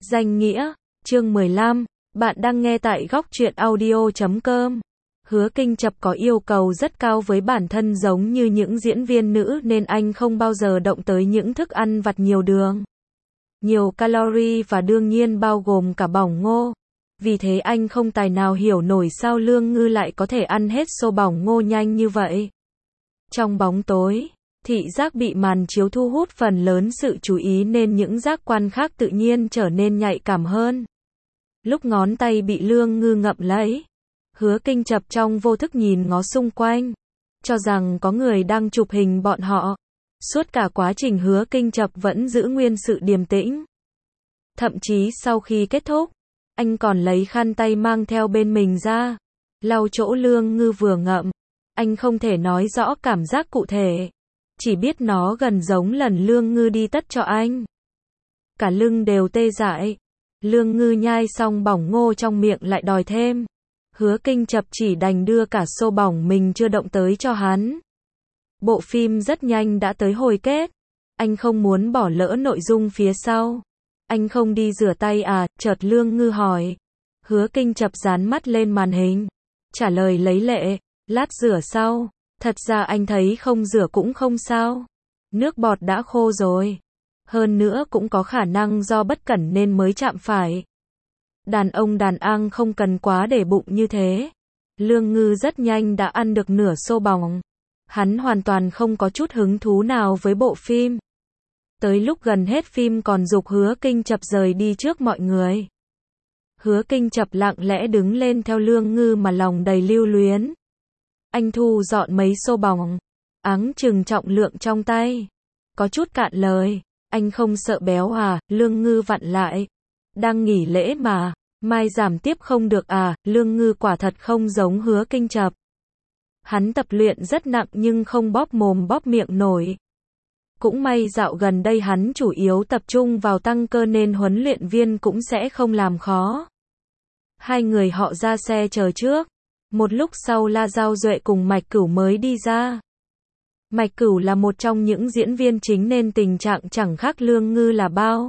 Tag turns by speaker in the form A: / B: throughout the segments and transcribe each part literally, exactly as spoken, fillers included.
A: Danh nghĩa, chương mười lăm, bạn đang nghe tại góc truyện audio chấm com. Hứa Kinh Chập có yêu cầu rất cao với bản thân giống như những diễn viên nữ nên anh không bao giờ động tới những thức ăn vặt nhiều đường, nhiều calorie và đương nhiên bao gồm cả bỏng ngô. Vì thế anh không tài nào hiểu nổi sao Lương Ngư lại có thể ăn hết xô bỏng ngô nhanh như vậy. Trong bóng tối, thị giác bị màn chiếu thu hút phần lớn sự chú ý nên những giác quan khác tự nhiên trở nên nhạy cảm hơn. Lúc ngón tay bị Lương Ngư ngậm lấy, Hứa Kinh Chập trong vô thức nhìn ngó xung quanh, cho rằng có người đang chụp hình bọn họ. Suốt cả quá trình Hứa Kinh Chập vẫn giữ nguyên sự điềm tĩnh. Thậm chí sau khi kết thúc, anh còn lấy khăn tay mang theo bên mình ra, lau chỗ Lương Ngư vừa ngậm. Anh không thể nói rõ cảm giác cụ thể, chỉ biết nó gần giống lần Lương Ngư đi tất cho anh. Cả lưng đều tê dại. Lương Ngư nhai xong bỏng ngô trong miệng lại đòi thêm. Hứa Kinh Chập chỉ đành đưa cả xô bỏng mình chưa động tới cho hắn. Bộ phim rất nhanh đã tới hồi kết. Anh không muốn bỏ lỡ nội dung phía sau. Anh không đi rửa tay à? Chợt Lương Ngư hỏi. Hứa Kinh Chập dán mắt lên màn hình, trả lời lấy lệ. Lát rửa sau. Thật ra anh thấy không rửa cũng không sao. Nước bọt đã khô rồi. Hơn nữa cũng có khả năng do bất cẩn nên mới chạm phải. Đàn ông đàn ang không cần quá để bụng như thế. Lương Ngư rất nhanh đã ăn được nửa xô bỏng. Hắn hoàn toàn không có chút hứng thú nào với bộ phim. Tới lúc gần hết phim còn giục Hứa Kinh Chập rời đi trước mọi người. Hứa Kinh Chập lặng lẽ đứng lên theo Lương Ngư mà lòng đầy lưu luyến. Anh thu dọn mấy xô bỏng, áng chừng trọng lượng trong tay. Có chút cạn lời. Anh không sợ béo à? Lương Ngư vặn lại. Đang nghỉ lễ mà, mai giảm tiếp không được à? Lương Ngư quả thật không giống Hứa Kinh Chập. Hắn tập luyện rất nặng nhưng không bóp mồm bóp miệng nổi. Cũng may dạo gần đây hắn chủ yếu tập trung vào tăng cơ nên huấn luyện viên cũng sẽ không làm khó. Hai người họ ra xe chờ trước. Một lúc sau La Giao Duệ cùng Mạch Cửu mới đi ra. Mạch Cửu là một trong những diễn viên chính nên tình trạng chẳng khác Lương Ngư là bao.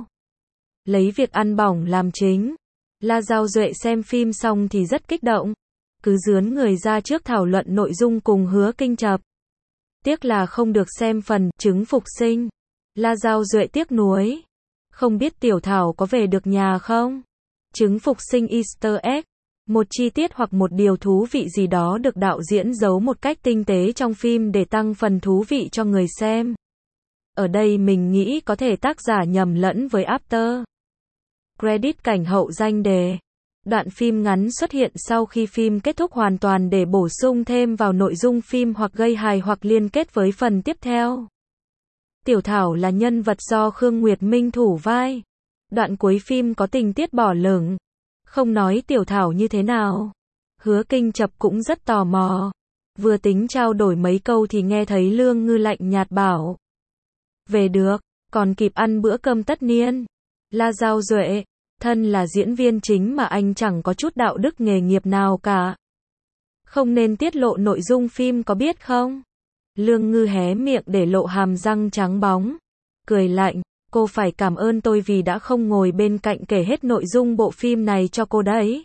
A: Lấy việc ăn bỏng làm chính. La Giao Duệ xem phim xong thì rất kích động. Cứ rướn người ra trước thảo luận nội dung cùng Hứa Kinh Chập. Tiếc là không được xem phần trứng phục sinh. La Giao Duệ tiếc nuối. Không biết Tiểu Thảo có về được nhà không? Trứng phục sinh Easter egg. Một chi tiết hoặc một điều thú vị gì đó được đạo diễn giấu một cách tinh tế trong phim để tăng phần thú vị cho người xem. Ở đây mình nghĩ có thể tác giả nhầm lẫn với after credit cảnh hậu danh đề. Đoạn phim ngắn xuất hiện sau khi phim kết thúc hoàn toàn để bổ sung thêm vào nội dung phim hoặc gây hài hoặc liên kết với phần tiếp theo. Tiểu Thảo là nhân vật do Khương Nguyệt Minh thủ vai. Đoạn cuối phim có tình tiết bỏ lửng. Không nói Tiểu Thảo như thế nào. Hứa Kinh Chập cũng rất tò mò. Vừa tính trao đổi mấy câu thì nghe thấy Lương Ngư lạnh nhạt bảo. Về được, còn kịp ăn bữa cơm tất niên. La Giao Duệ, thân là diễn viên chính mà anh chẳng có chút đạo đức nghề nghiệp nào cả. Không nên tiết lộ nội dung phim có biết không? Lương Ngư hé miệng để lộ hàm răng trắng bóng. Cười lạnh. Cô phải cảm ơn tôi vì đã không ngồi bên cạnh kể hết nội dung bộ phim này cho cô đấy.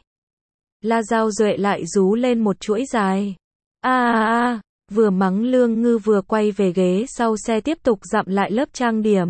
A: La Giao Duệ lại rú lên một chuỗi dài. A a a, vừa mắng Lương Ngư vừa quay về ghế sau xe tiếp tục dặm lại lớp trang điểm.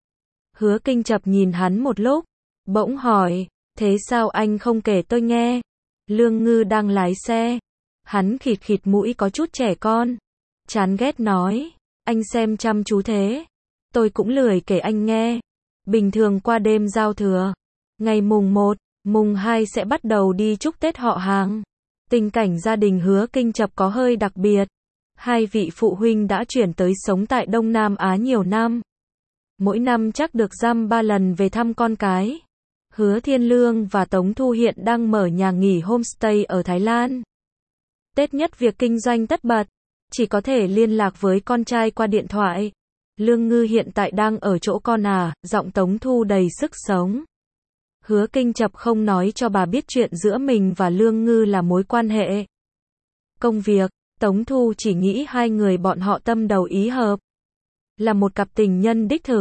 A: Hứa Kinh Chập nhìn hắn một lúc, bỗng hỏi, thế sao anh không kể tôi nghe? Lương Ngư đang lái xe. Hắn khịt khịt mũi có chút trẻ con. Chán ghét nói, anh xem chăm chú thế. Tôi cũng lười kể anh nghe. Bình thường qua đêm giao thừa, ngày mùng một, mùng hai sẽ bắt đầu đi chúc Tết họ hàng. Tình cảnh gia đình Hứa Kinh Chập có hơi đặc biệt. Hai vị phụ huynh đã chuyển tới sống tại Đông Nam Á nhiều năm. Mỗi năm chắc được dăm ba lần về thăm con cái. Hứa Thiên Lương và Tống Thu hiện đang mở nhà nghỉ homestay ở Thái Lan. Tết nhất việc kinh doanh tất bật, chỉ có thể liên lạc với con trai qua điện thoại. Lương Ngư hiện tại đang ở chỗ con à? Giọng Tống Thu đầy sức sống. Hứa Kinh Chập không nói cho bà biết chuyện giữa mình và Lương Ngư là mối quan hệ công việc. Tống Thu chỉ nghĩ hai người bọn họ tâm đầu ý hợp, là một cặp tình nhân đích thực.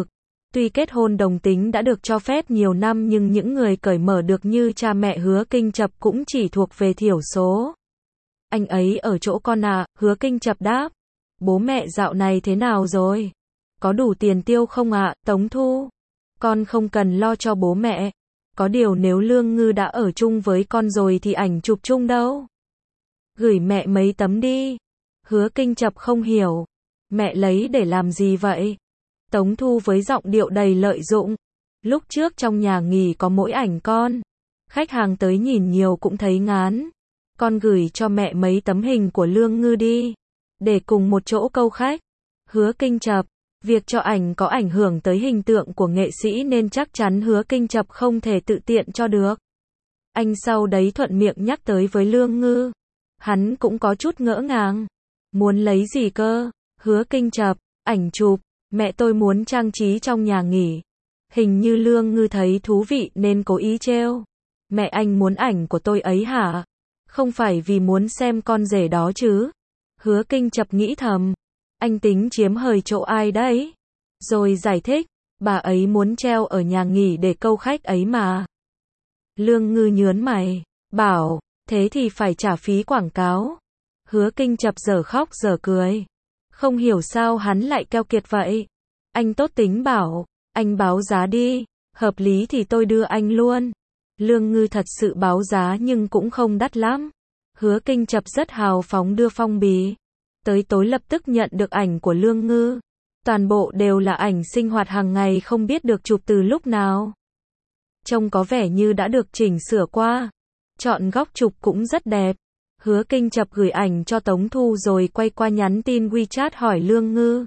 A: Tuy kết hôn đồng tính đã được cho phép nhiều năm nhưng những người cởi mở được như cha mẹ Hứa Kinh Chập cũng chỉ thuộc về thiểu số. Anh ấy ở chỗ con à, Hứa Kinh Chập đáp. Bố mẹ dạo này thế nào rồi? Có đủ tiền tiêu không ạ, Tống Thu? Con không cần lo cho bố mẹ. Có điều nếu Lương Ngư đã ở chung với con rồi thì ảnh chụp chung đâu? Gửi mẹ mấy tấm đi. Hứa Kinh Chập không hiểu. Mẹ lấy để làm gì vậy? Tống Thu với giọng điệu đầy lợi dụng. Lúc trước trong nhà nghỉ có mỗi ảnh con. Khách hàng tới nhìn nhiều cũng thấy ngán. Con gửi cho mẹ mấy tấm hình của Lương Ngư đi. Để cùng một chỗ câu khách. Hứa Kinh Chập. Việc cho ảnh có ảnh hưởng tới hình tượng của nghệ sĩ nên chắc chắn Hứa Kinh Chập không thể tự tiện cho được. Anh sau đấy thuận miệng nhắc tới với Lương Ngư. Hắn cũng có chút ngỡ ngàng. Muốn lấy gì cơ? Hứa Kinh Chập. Ảnh chụp. Mẹ tôi muốn trang trí trong nhà nghỉ. Hình như Lương Ngư thấy thú vị nên cố ý trêu. Mẹ anh muốn ảnh của tôi ấy hả? Không phải vì muốn xem con rể đó chứ? Hứa Kinh Chập nghĩ thầm. Anh tính chiếm hời chỗ ai đấy? Rồi giải thích. Bà ấy muốn treo ở nhà nghỉ để câu khách ấy mà. Lương Ngư nhớn mày. Bảo. Thế thì phải trả phí quảng cáo. Hứa Kinh Chập dở khóc dở cười. Không hiểu sao hắn lại keo kiệt vậy. Anh tốt tính bảo. Anh báo giá đi. Hợp lý thì tôi đưa anh luôn. Lương Ngư thật sự báo giá nhưng cũng không đắt lắm. Hứa Kinh Chập rất hào phóng đưa phong bì. Tới tối lập tức nhận được ảnh của Lương Ngư. Toàn bộ đều là ảnh sinh hoạt hàng ngày không biết được chụp từ lúc nào. Trông có vẻ như đã được chỉnh sửa qua. Chọn góc chụp cũng rất đẹp. Hứa Kinh Chập gửi ảnh cho Tống Thu rồi quay qua nhắn tin WeChat hỏi Lương Ngư.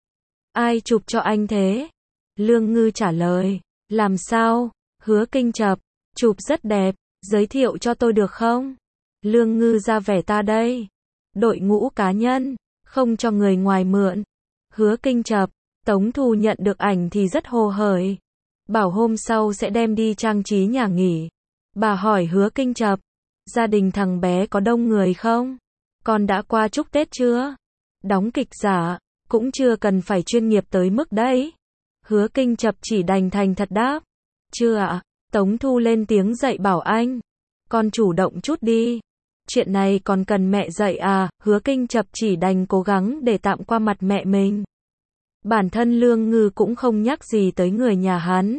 A: Ai chụp cho anh thế? Lương Ngư trả lời. Làm sao? Hứa Kinh Chập. Chụp rất đẹp. Giới thiệu cho tôi được không? Lương Ngư ra vẻ ta đây. Đội ngũ cá nhân. Không cho người ngoài mượn. Hứa Kinh Chập. Tống Thu nhận được ảnh thì rất hồ hởi. Bảo hôm sau sẽ đem đi trang trí nhà nghỉ. Bà hỏi Hứa Kinh Chập. Gia đình thằng bé có đông người không? Con đã qua chúc Tết chưa? Đóng kịch giả. Cũng chưa cần phải chuyên nghiệp tới mức đấy. Hứa Kinh Chập chỉ đành thành thật đáp. Chưa ạ. Tống Thu lên tiếng dạy bảo anh. Con chủ động chút đi. Chuyện này còn cần mẹ dạy à? Hứa Kinh Chập chỉ đành cố gắng để tạm qua mặt mẹ mình. Bản thân Lương Ngư cũng không nhắc gì tới người nhà hắn.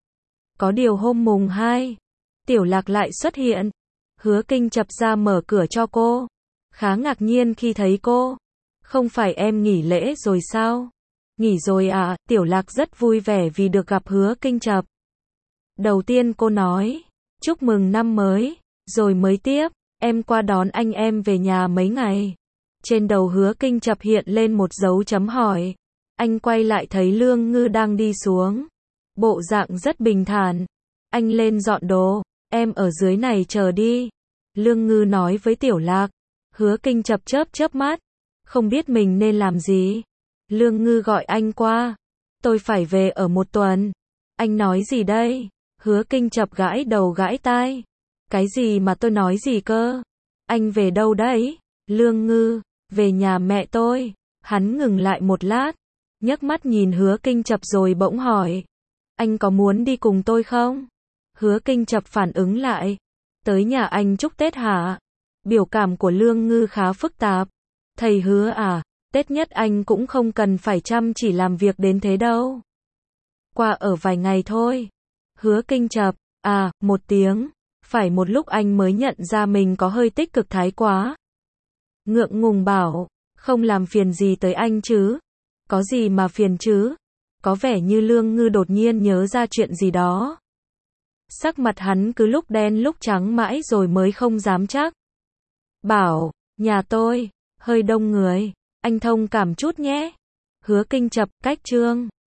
A: Có điều hôm mùng hai, Tiểu Lạc lại xuất hiện. Hứa Kinh Chập ra mở cửa cho cô. Khá ngạc nhiên khi thấy cô. Không phải em nghỉ lễ rồi sao? Nghỉ rồi à? Tiểu Lạc rất vui vẻ vì được gặp Hứa Kinh Chập. Đầu tiên cô nói. Chúc mừng năm mới. Rồi mới tiếp. Em qua đón anh em về nhà mấy ngày. Trên đầu Hứa Kinh Chập hiện lên một dấu chấm hỏi. Anh quay lại thấy Lương Ngư đang đi xuống. Bộ dạng rất bình thản. Anh lên dọn đồ. Em ở dưới này chờ đi. Lương Ngư nói với Tiểu Lạc. Hứa Kinh Chập chớp chớp mắt. Không biết mình nên làm gì. Lương Ngư gọi anh qua. Tôi phải về ở một tuần. Anh nói gì đây? Hứa Kinh Chập gãi đầu gãi tai. Cái gì mà tôi nói gì cơ? Anh về đâu đấy? Lương Ngư. Về nhà mẹ tôi. Hắn ngừng lại một lát. Nhấc mắt nhìn Hứa Kinh Chập rồi bỗng hỏi. Anh có muốn đi cùng tôi không? Hứa Kinh Chập phản ứng lại. Tới nhà anh chúc Tết hả? Biểu cảm của Lương Ngư khá phức tạp. Thầy Hứa à, Tết nhất anh cũng không cần phải chăm chỉ làm việc đến thế đâu. Qua ở vài ngày thôi. Hứa Kinh Chập. À, một tiếng. Phải một lúc anh mới nhận ra mình có hơi tích cực thái quá. Ngượng ngùng bảo. Không làm phiền gì tới anh chứ? Có gì mà phiền chứ? Có vẻ như Lương Ngư đột nhiên nhớ ra chuyện gì đó. Sắc mặt hắn cứ lúc đen lúc trắng mãi rồi mới không dám chắc. Bảo, nhà tôi hơi đông người, anh thông cảm chút nhé. Hứa Kinh Chập, cách chương